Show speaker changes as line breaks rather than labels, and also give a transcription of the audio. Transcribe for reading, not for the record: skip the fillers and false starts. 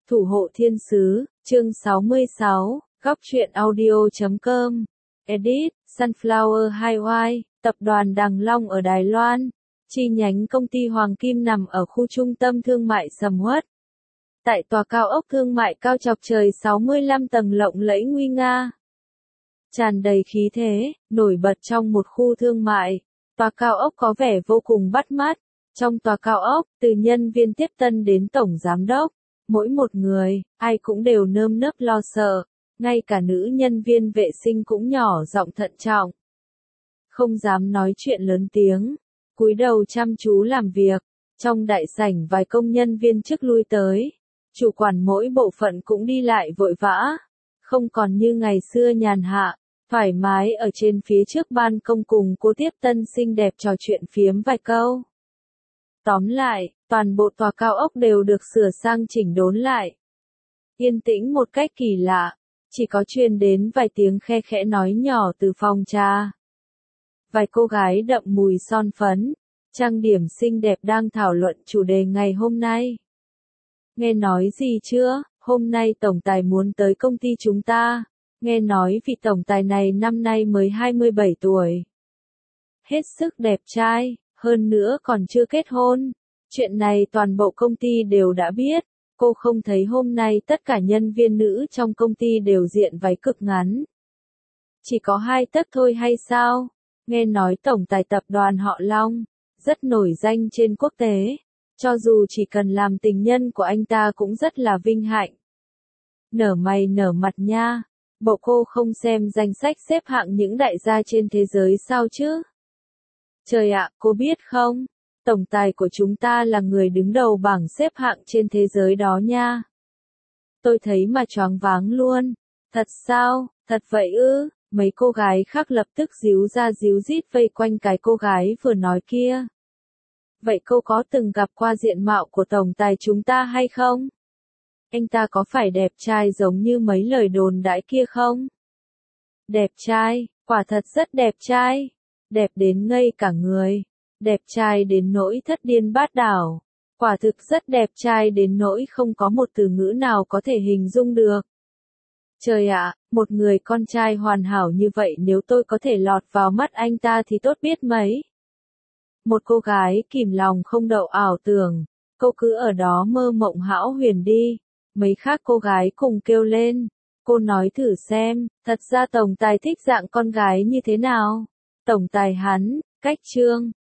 Thủ hộ thiên sứ, chương 66, góc truyện audio.com, edit, Sunflower Highway, tập đoàn Đằng Long ở Đài Loan, chi nhánh công ty Hoàng Kim nằm ở khu trung tâm thương mại sầm uất. Tại tòa cao ốc thương mại cao chọc trời 65 tầng lộng lẫy nguy nga, tràn đầy khí thế, nổi bật trong một khu thương mại, tòa cao ốc có vẻ vô cùng bắt mắt. Trong tòa cao ốc, từ nhân viên tiếp tân đến tổng giám đốc, mỗi một người, ai cũng đều nơm nớp lo sợ, ngay cả nữ nhân viên vệ sinh cũng nhỏ giọng thận trọng. Không dám nói chuyện lớn tiếng, cúi đầu chăm chú làm việc. Trong đại sảnh vài công nhân viên chức lui tới, chủ quản mỗi bộ phận cũng đi lại vội vã, không còn như ngày xưa nhàn hạ, thoải mái ở trên phía trước ban công cùng cô tiếp tân xinh đẹp trò chuyện phiếm vài câu. Tóm lại, toàn bộ tòa cao ốc đều được sửa sang chỉnh đốn lại. Yên tĩnh một cách kỳ lạ, chỉ có truyền đến vài tiếng khe khẽ nói nhỏ từ phòng trà. Vài cô gái đậm mùi son phấn, trang điểm xinh đẹp đang thảo luận chủ đề ngày hôm nay. Nghe nói gì chưa, hôm nay tổng tài muốn tới công ty chúng ta. Nghe nói vị tổng tài này năm nay mới 27 tuổi. Hết sức đẹp trai, hơn nữa còn chưa kết hôn. Chuyện này toàn bộ công ty đều đã biết. Cô không thấy hôm nay tất cả nhân viên nữ trong công ty đều diện váy cực ngắn. Chỉ có 2 tấc thôi hay sao? Nghe nói tổng tài tập đoàn họ Long, rất nổi danh trên quốc tế. Cho dù chỉ cần làm tình nhân của anh ta cũng rất là vinh hạnh. Nở mày nở mặt nha. Bộ cô không xem danh sách xếp hạng những đại gia trên thế giới sao chứ? Trời ạ, cô biết không? Tổng tài của chúng ta là người đứng đầu bảng xếp hạng trên thế giới đó nha. Tôi thấy mà choáng váng luôn. Thật sao? Thật vậy ư? Mấy cô gái khác lập tức díu ra díu dít vây quanh cái cô gái vừa nói kia. Vậy cô có từng gặp qua diện mạo của tổng tài chúng ta hay không? Anh ta có phải đẹp trai giống như mấy lời đồn đãi kia không? Đẹp trai, quả thật rất đẹp trai. Đẹp đến ngây cả người. Đẹp trai đến nỗi thất điên bát đảo. Quả thực rất đẹp trai đến nỗi không có một từ ngữ nào có thể hình dung được. Trời ạ, một người con trai hoàn hảo như vậy nếu tôi có thể lọt vào mắt anh ta thì tốt biết mấy. Một cô gái kìm lòng không đậu ảo tưởng. Cô cứ ở đó mơ mộng hão huyền đi. Mấy khác cô gái cùng kêu lên. Cô nói thử xem, thật ra tổng tài thích dạng con gái như thế nào? Tổng tài hắn, cách trương,